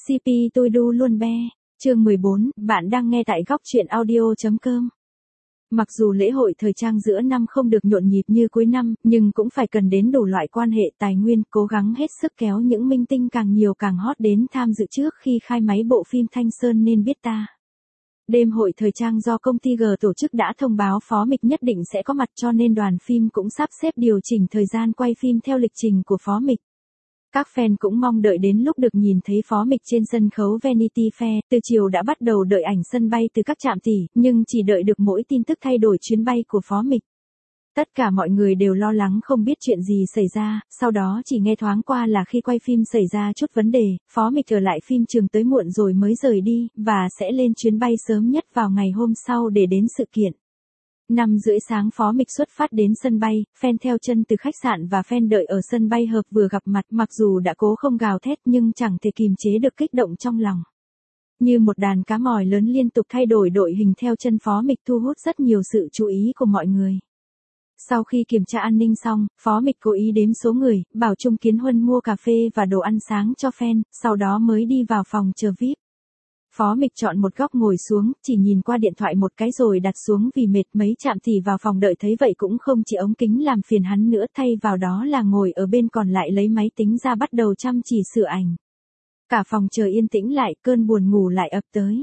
CP tôi đu luôn be. Chương 14, bạn đang nghe tại góc truyện audio.com. Mặc dù lễ hội thời trang giữa năm không được nhộn nhịp như cuối năm, nhưng cũng phải cần đến đủ loại quan hệ tài nguyên, cố gắng hết sức kéo những minh tinh càng nhiều càng hot đến tham dự trước khi khai máy bộ phim Thanh Sơn Nên Biết Ta. Đêm hội thời trang do công ty G tổ chức đã thông báo Phó Mịch nhất định sẽ có mặt, cho nên đoàn phim cũng sắp xếp điều chỉnh thời gian quay phim theo lịch trình của Phó Mịch. Các fan cũng mong đợi đến lúc được nhìn thấy Phó Mịch trên sân khấu Vanity Fair, từ chiều đã bắt đầu đợi ảnh sân bay từ các trạm tỷ, nhưng chỉ đợi được mỗi tin tức thay đổi chuyến bay của Phó Mịch. Tất cả mọi người đều lo lắng không biết chuyện gì xảy ra, sau đó chỉ nghe thoáng qua là khi quay phim xảy ra chút vấn đề, Phó Mịch ở lại phim trường tới muộn rồi mới rời đi, và sẽ lên chuyến bay sớm nhất vào ngày hôm sau để đến sự kiện. 5:30 sáng Phó Mịch xuất phát đến sân bay, fan theo chân từ khách sạn và fan đợi ở sân bay hợp vừa gặp mặt, mặc dù đã cố không gào thét nhưng chẳng thể kìm chế được kích động trong lòng. Như một đàn cá mòi lớn liên tục thay đổi đội hình theo chân Phó Mịch thu hút rất nhiều sự chú ý của mọi người. Sau khi kiểm tra an ninh xong, Phó Mịch cố ý đếm số người, bảo Trung Kiến Huân mua cà phê và đồ ăn sáng cho fan, sau đó mới đi vào phòng chờ VIP. Phó Mịch chọn một góc ngồi xuống, chỉ nhìn qua điện thoại một cái rồi đặt xuống vì mệt. Mấy trạm tỷ vào phòng đợi thấy vậy cũng không chỉ ống kính làm phiền hắn nữa, thay vào đó là ngồi ở bên còn lại lấy máy tính ra bắt đầu chăm chỉ sửa ảnh. Cả phòng chờ yên tĩnh lại, cơn buồn ngủ lại ập tới.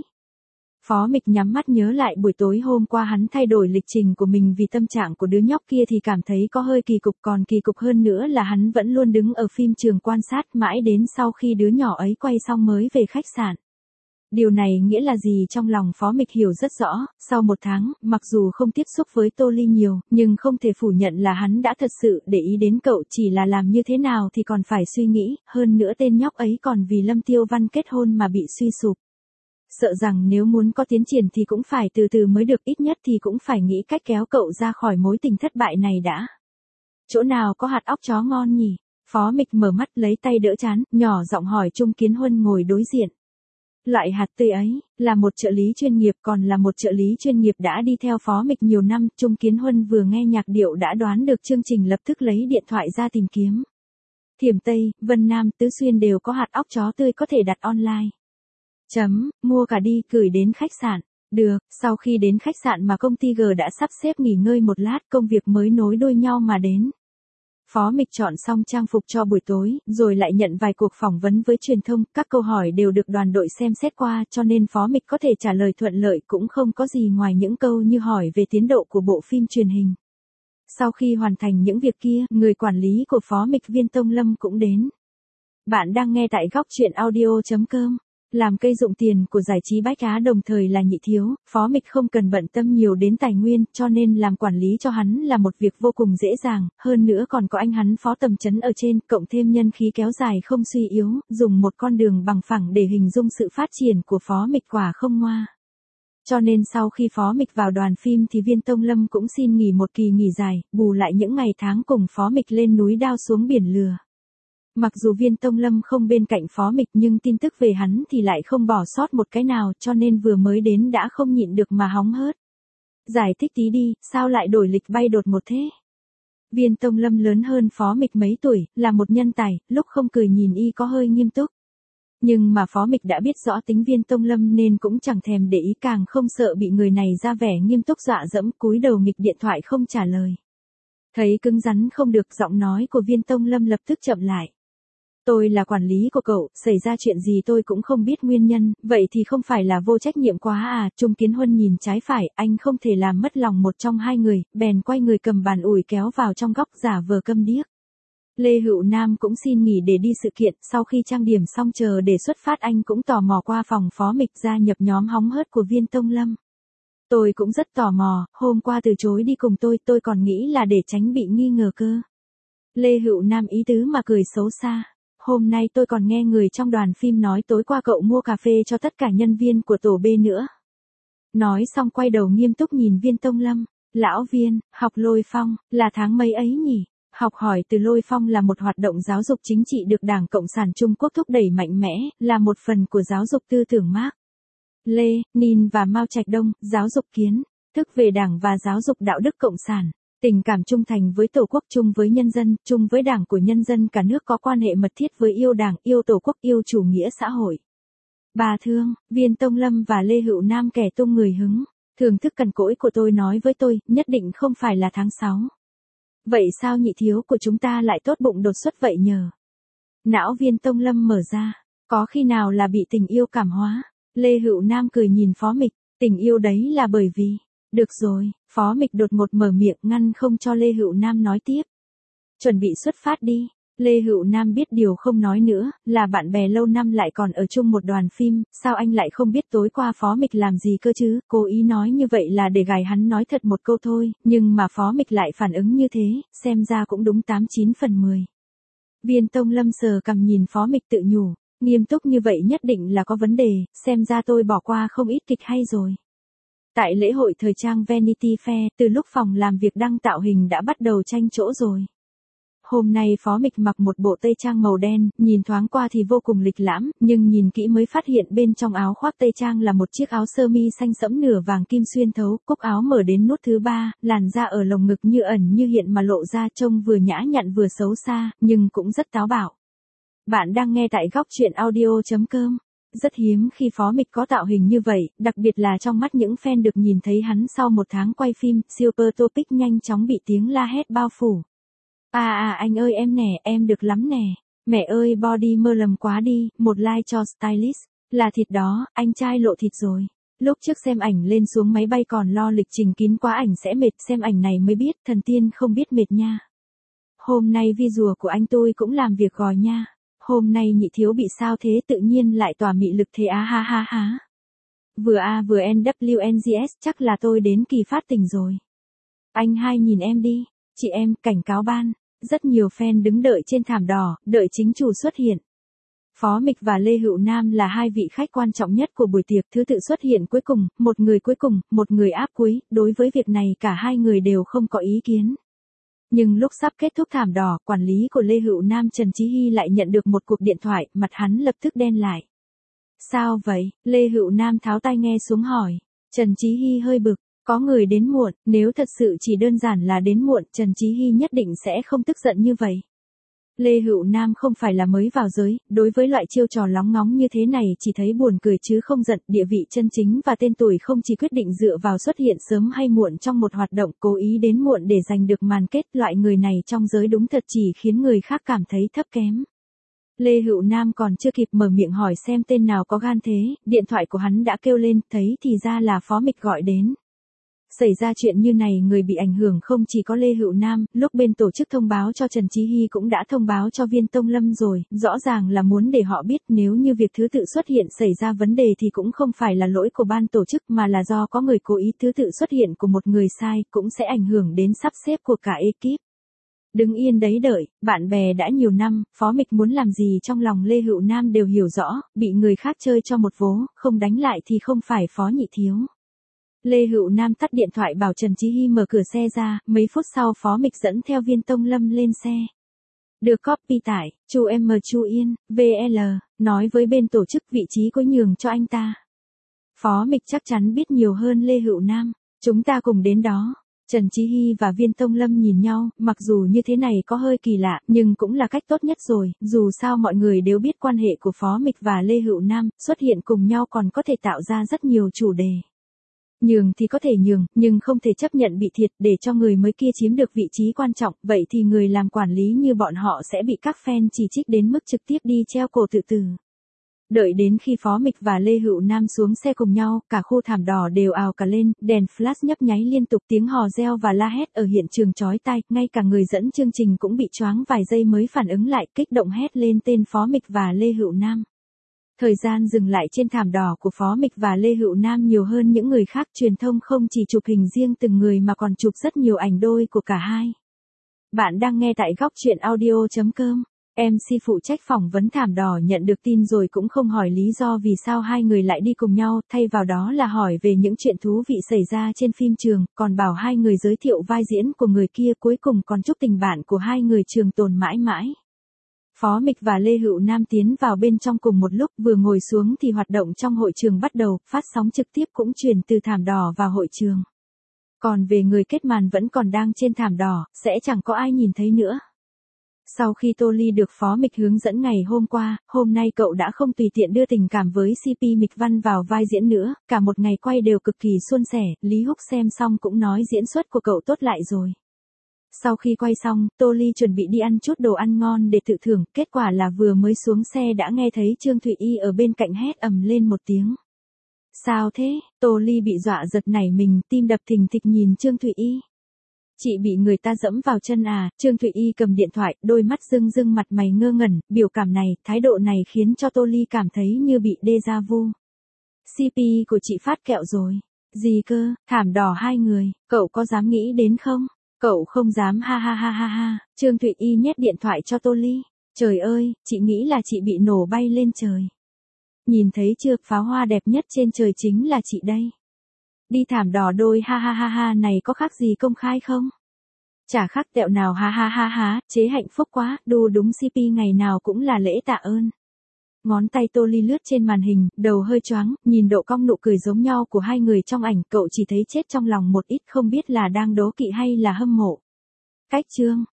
Phó Mịch nhắm mắt nhớ lại buổi tối hôm qua hắn thay đổi lịch trình của mình vì tâm trạng của đứa nhóc kia thì cảm thấy có hơi kỳ cục, còn kỳ cục hơn nữa là hắn vẫn luôn đứng ở phim trường quan sát mãi đến sau khi đứa nhỏ ấy quay xong mới về khách sạn. Điều này nghĩa là gì trong lòng Phó Mịch hiểu rất rõ, sau 1 tháng, mặc dù không tiếp xúc với Tô Ly nhiều, nhưng không thể phủ nhận là hắn đã thật sự để ý đến cậu, chỉ là làm như thế nào thì còn phải suy nghĩ, hơn nữa tên nhóc ấy còn vì Lâm Tiêu Văn kết hôn mà bị suy sụp. Sợ rằng nếu muốn có tiến triển thì cũng phải từ từ mới được, ít nhất thì cũng phải nghĩ cách kéo cậu ra khỏi mối tình thất bại này đã. Chỗ nào có hạt óc chó ngon nhỉ? Phó Mịch mở mắt lấy tay đỡ trán, nhỏ giọng hỏi Trung Kiến Huân ngồi đối diện. Loại hạt tươi ấy, là một trợ lý chuyên nghiệp, còn là một trợ lý chuyên nghiệp đã đi theo Phó Mịch nhiều năm. Trung Kiến Huân vừa nghe nhạc điệu đã đoán được chương trình, lập tức lấy điện thoại ra tìm kiếm. Thiểm Tây, Vân Nam, Tứ Xuyên đều có hạt óc chó tươi có thể đặt online. Mua cả đi, gửi đến khách sạn. Được, sau khi đến khách sạn mà công ty G đã sắp xếp nghỉ ngơi một lát, công việc mới nối đuôi nhau mà đến. Phó Mịch chọn xong trang phục cho buổi tối, rồi lại nhận vài cuộc phỏng vấn với truyền thông, các câu hỏi đều được đoàn đội xem xét qua, cho nên Phó Mịch có thể trả lời thuận lợi, cũng không có gì ngoài những câu như hỏi về tiến độ của bộ phim truyền hình. Sau khi hoàn thành những việc kia, người quản lý của Phó Mịch Viên Tông Lâm cũng đến. Bạn đang nghe tại góc truyện audio.com. Làm cây dụng tiền của giải trí Bách Á đồng thời là nhị thiếu, Phó Mịch không cần bận tâm nhiều đến tài nguyên, cho nên làm quản lý cho hắn là một việc vô cùng dễ dàng, hơn nữa còn có anh hắn Phó Tầm Chấn ở trên, cộng thêm nhân khí kéo dài không suy yếu, dùng một con đường bằng phẳng để hình dung sự phát triển của Phó Mịch quả không ngoa. Cho nên sau khi Phó Mịch vào đoàn phim thì Viên Tông Lâm cũng xin nghỉ một kỳ nghỉ dài, bù lại những ngày tháng cùng Phó Mịch lên núi đao xuống biển lừa. Mặc dù Viên Tông Lâm không bên cạnh Phó Mịch nhưng tin tức về hắn thì lại không bỏ sót một cái nào, cho nên vừa mới đến đã không nhịn được mà hóng hớt. Giải thích tí đi, sao lại đổi lịch bay đột ngột thế? Viên Tông Lâm lớn hơn Phó Mịch mấy tuổi, là một nhân tài, lúc không cười nhìn y có hơi nghiêm túc. Nhưng mà Phó Mịch đã biết rõ tính Viên Tông Lâm nên cũng chẳng thèm để ý, càng không sợ bị người này ra vẻ nghiêm túc dọa dẫm, cúi đầu nghịch điện thoại không trả lời. Thấy cứng rắn không được, giọng nói của Viên Tông Lâm lập tức chậm lại. Tôi là quản lý của cậu, xảy ra chuyện gì tôi cũng không biết nguyên nhân, vậy thì không phải là vô trách nhiệm quá à? Trung Kiến Huân nhìn trái phải, anh không thể làm mất lòng một trong hai người, bèn quay người cầm bàn ủi kéo vào trong góc giả vờ câm điếc. Lê Hữu Nam cũng xin nghỉ để đi sự kiện, sau khi trang điểm xong chờ để xuất phát anh cũng tò mò qua phòng Phó Mịch gia nhập nhóm hóng hớt của Viên Tông Lâm. Tôi cũng rất tò mò, hôm qua từ chối đi cùng tôi còn nghĩ là để tránh bị nghi ngờ cơ. Lê Hữu Nam ý tứ mà cười xấu xa. Hôm nay tôi còn nghe người trong đoàn phim nói tối qua cậu mua cà phê cho tất cả nhân viên của tổ B nữa. Nói xong quay đầu nghiêm túc nhìn Viên Tông Lâm. Lão Viên, học Lôi Phong, là tháng mấy ấy nhỉ? Học hỏi từ Lôi Phong là một hoạt động giáo dục chính trị được Đảng Cộng sản Trung Quốc thúc đẩy mạnh mẽ, là một phần của giáo dục tư tưởng Mác Lênin và Mao Trạch Đông, giáo dục kiến thức về Đảng và giáo dục đạo đức Cộng sản. Tình cảm trung thành với Tổ quốc, chung với nhân dân, chung với Đảng của nhân dân cả nước, có quan hệ mật thiết với yêu Đảng, yêu Tổ quốc, yêu chủ nghĩa xã hội. Bà thương, Viên Tông Lâm và Lê Hữu Nam kẻ tung người hứng. Thưởng thức cằn cỗi của tôi nói với tôi, nhất định không phải là tháng 6. Vậy sao nhị thiếu của chúng ta lại tốt bụng đột xuất vậy nhờ? Não Viên Tông Lâm mở ra. Có khi nào là bị tình yêu cảm hóa? Lê Hữu Nam cười nhìn Phó Mịch. Tình yêu đấy là bởi vì. Được rồi, Phó Mịch đột ngột mở miệng ngăn không cho Lê Hữu Nam nói tiếp. Chuẩn bị xuất phát đi. Lê Hữu Nam biết điều không nói nữa, là bạn bè lâu năm lại còn ở chung một đoàn phim, sao anh lại không biết tối qua Phó Mịch làm gì cơ chứ, cố ý nói như vậy là để gài hắn nói thật một câu thôi, nhưng mà Phó Mịch lại phản ứng như thế, xem ra cũng đúng 89 phần 10. Viên Tông Lâm sờ cằm nhìn Phó Mịch tự nhủ, nghiêm túc như vậy nhất định là có vấn đề, xem ra tôi bỏ qua không ít kịch hay rồi. Tại lễ hội thời trang Vanity Fair, từ lúc phòng làm việc đăng tạo hình đã bắt đầu tranh chỗ rồi. Hôm nay Phó Mịch mặc một bộ tây trang màu đen, nhìn thoáng qua thì vô cùng lịch lãm, nhưng nhìn kỹ mới phát hiện bên trong áo khoác tây trang là một chiếc áo sơ mi xanh sẫm nửa vàng kim xuyên thấu, cúc áo mở đến nút thứ 3, làn da ở lồng ngực như ẩn như hiện mà lộ ra trông vừa nhã nhặn vừa xấu xa, nhưng cũng rất táo bạo. Bạn đang nghe tại góc truyện audio.com. Rất hiếm khi Phó Mịch có tạo hình như vậy, đặc biệt là trong mắt những fan được nhìn thấy hắn sau một tháng quay phim, Super Topic nhanh chóng bị tiếng la hét bao phủ. Anh ơi em nè, em được lắm nè. Mẹ ơi body mơ lầm quá đi, một like cho stylist. Là thịt đó, anh trai lộ thịt rồi. Lúc trước xem ảnh lên xuống máy bay còn lo lịch trình kín quá ảnh sẽ mệt, xem ảnh này mới biết thần tiên không biết mệt nha. Hôm nay visual của anh tôi cũng làm việc gò nha. Hôm nay nhị thiếu bị sao thế tự nhiên lại tỏa mị lực thế á ha ha ha. Vừa vừa NWNGS chắc là tôi đến kỳ phát tình rồi. Anh hai nhìn em đi, chị em, cảnh cáo ban. Rất nhiều fan đứng đợi trên thảm đỏ, đợi chính chủ xuất hiện. Phó Mịch và Lê Hữu Nam là hai vị khách quan trọng nhất của buổi tiệc, thứ tự xuất hiện cuối cùng, một người cuối cùng, một người áp cuối, đối với việc này cả hai người đều không có ý kiến. Nhưng lúc sắp kết thúc thảm đỏ, quản lý của Lê Hữu Nam Trần Chí Hy lại nhận được một cuộc điện thoại, mặt hắn lập tức đen lại. Sao vậy? Lê Hữu Nam tháo tai nghe xuống hỏi. Trần Chí Hy hơi bực. Có người đến muộn, nếu thật sự chỉ đơn giản là đến muộn, Trần Chí Hy nhất định sẽ không tức giận như vậy. Lê Hữu Nam không phải là mới vào giới, đối với loại chiêu trò lóng ngóng như thế này chỉ thấy buồn cười chứ không giận, địa vị chân chính và tên tuổi không chỉ quyết định dựa vào xuất hiện sớm hay muộn trong một hoạt động, cố ý đến muộn để giành được màn kết, loại người này trong giới đúng thật chỉ khiến người khác cảm thấy thấp kém. Lê Hữu Nam còn chưa kịp mở miệng hỏi xem tên nào có gan thế, điện thoại của hắn đã kêu lên, thấy thì ra là Phó Mịch gọi đến. Xảy ra chuyện như này người bị ảnh hưởng không chỉ có Lê Hữu Nam, lúc bên tổ chức thông báo cho Trần Chí Hy cũng đã thông báo cho Viên Tông Lâm rồi, rõ ràng là muốn để họ biết nếu như việc thứ tự xuất hiện xảy ra vấn đề thì cũng không phải là lỗi của ban tổ chức mà là do có người cố ý thứ tự xuất hiện của một người sai, cũng sẽ ảnh hưởng đến sắp xếp của cả ekip. Đứng yên đấy đợi, bạn bè đã nhiều năm, Phó Mịch muốn làm gì trong lòng Lê Hữu Nam đều hiểu rõ, bị người khác chơi cho một vố, không đánh lại thì không phải Phó nhị thiếu. Lê Hữu Nam tắt điện thoại bảo Trần Chí Hy mở cửa xe ra, mấy phút sau Phó Mịch dẫn theo Viên Tông Lâm lên xe. Được copy tải, Chu Yên, VL, nói với bên tổ chức vị trí có nhường cho anh ta. Phó Mịch chắc chắn biết nhiều hơn Lê Hữu Nam, chúng ta cùng đến đó. Trần Chí Hy và Viên Tông Lâm nhìn nhau, mặc dù như thế này có hơi kỳ lạ, nhưng cũng là cách tốt nhất rồi, dù sao mọi người đều biết quan hệ của Phó Mịch và Lê Hữu Nam, xuất hiện cùng nhau còn có thể tạo ra rất nhiều chủ đề. Nhường thì có thể nhường, nhưng không thể chấp nhận bị thiệt để cho người mới kia chiếm được vị trí quan trọng, vậy thì người làm quản lý như bọn họ sẽ bị các fan chỉ trích đến mức trực tiếp đi treo cổ tự tử. Đợi đến khi Phó Mịch và Lê Hữu Nam xuống xe cùng nhau, cả khu thảm đỏ đều ào cả lên, đèn flash nhấp nháy liên tục, tiếng hò reo và la hét ở hiện trường chói tai, ngay cả người dẫn chương trình cũng bị choáng vài giây mới phản ứng lại, kích động hét lên tên Phó Mịch và Lê Hữu Nam. Thời gian dừng lại trên thảm đỏ của Phó Mịch và Lê Hữu Nam nhiều hơn những người khác, truyền thông không chỉ chụp hình riêng từng người mà còn chụp rất nhiều ảnh đôi của cả hai. Bạn đang nghe tại góc truyện audio.com. MC phụ trách phỏng vấn thảm đỏ nhận được tin rồi cũng không hỏi lý do vì sao hai người lại đi cùng nhau, thay vào đó là hỏi về những chuyện thú vị xảy ra trên phim trường, còn bảo hai người giới thiệu vai diễn của người kia, cuối cùng còn chúc tình bạn của hai người trường tồn mãi mãi. Phó Mịch và Lê Hữu Nam tiến vào bên trong cùng một lúc, vừa ngồi xuống thì hoạt động trong hội trường bắt đầu, phát sóng trực tiếp cũng truyền từ thảm đỏ vào hội trường. Còn về người kết màn vẫn còn đang trên thảm đỏ, sẽ chẳng có ai nhìn thấy nữa. Sau khi Tô Ly được Phó Mịch hướng dẫn ngày hôm qua, hôm nay cậu đã không tùy tiện đưa tình cảm với CP Mịch Văn vào vai diễn nữa, cả một ngày quay đều cực kỳ suôn sẻ, Lý Húc xem xong cũng nói diễn xuất của cậu tốt lại rồi. Sau khi quay xong, Tô Ly chuẩn bị đi ăn chút đồ ăn ngon để tự thưởng, kết quả là vừa mới xuống xe đã nghe thấy Trương Thụy Y ở bên cạnh hét ầm lên một tiếng. Sao thế? Tô Ly bị dọa giật nảy mình, tim đập thình thịch nhìn Trương Thụy Y. Chị bị người ta dẫm vào chân à? Trương Thụy Y cầm điện thoại, đôi mắt rưng rưng, mặt mày ngơ ngẩn, biểu cảm này, thái độ này khiến cho Tô Ly cảm thấy như bị déjà vu. CP của chị phát kẹo rồi. Gì cơ? Thảm đỏ hai người, cậu có dám nghĩ đến không? Cậu không dám, ha ha ha ha ha. Trương Thụy Y nhét điện thoại cho Tô Ly. Trời ơi, chị nghĩ là chị bị nổ bay lên trời. Nhìn thấy chưa, pháo hoa đẹp nhất trên trời chính là chị đây. Đi thảm đỏ đôi ha ha ha ha này có khác gì công khai không? Chả khác tẹo nào, ha ha ha ha, chế hạnh phúc quá, đu đúng CP ngày nào cũng là lễ tạ ơn. Ngón tay Tô Ly lướt trên màn hình, đầu hơi choáng, nhìn độ cong nụ cười giống nhau của hai người trong ảnh, cậu chỉ thấy chết trong lòng một ít, không biết là đang đố kỵ hay là hâm mộ. Cách chương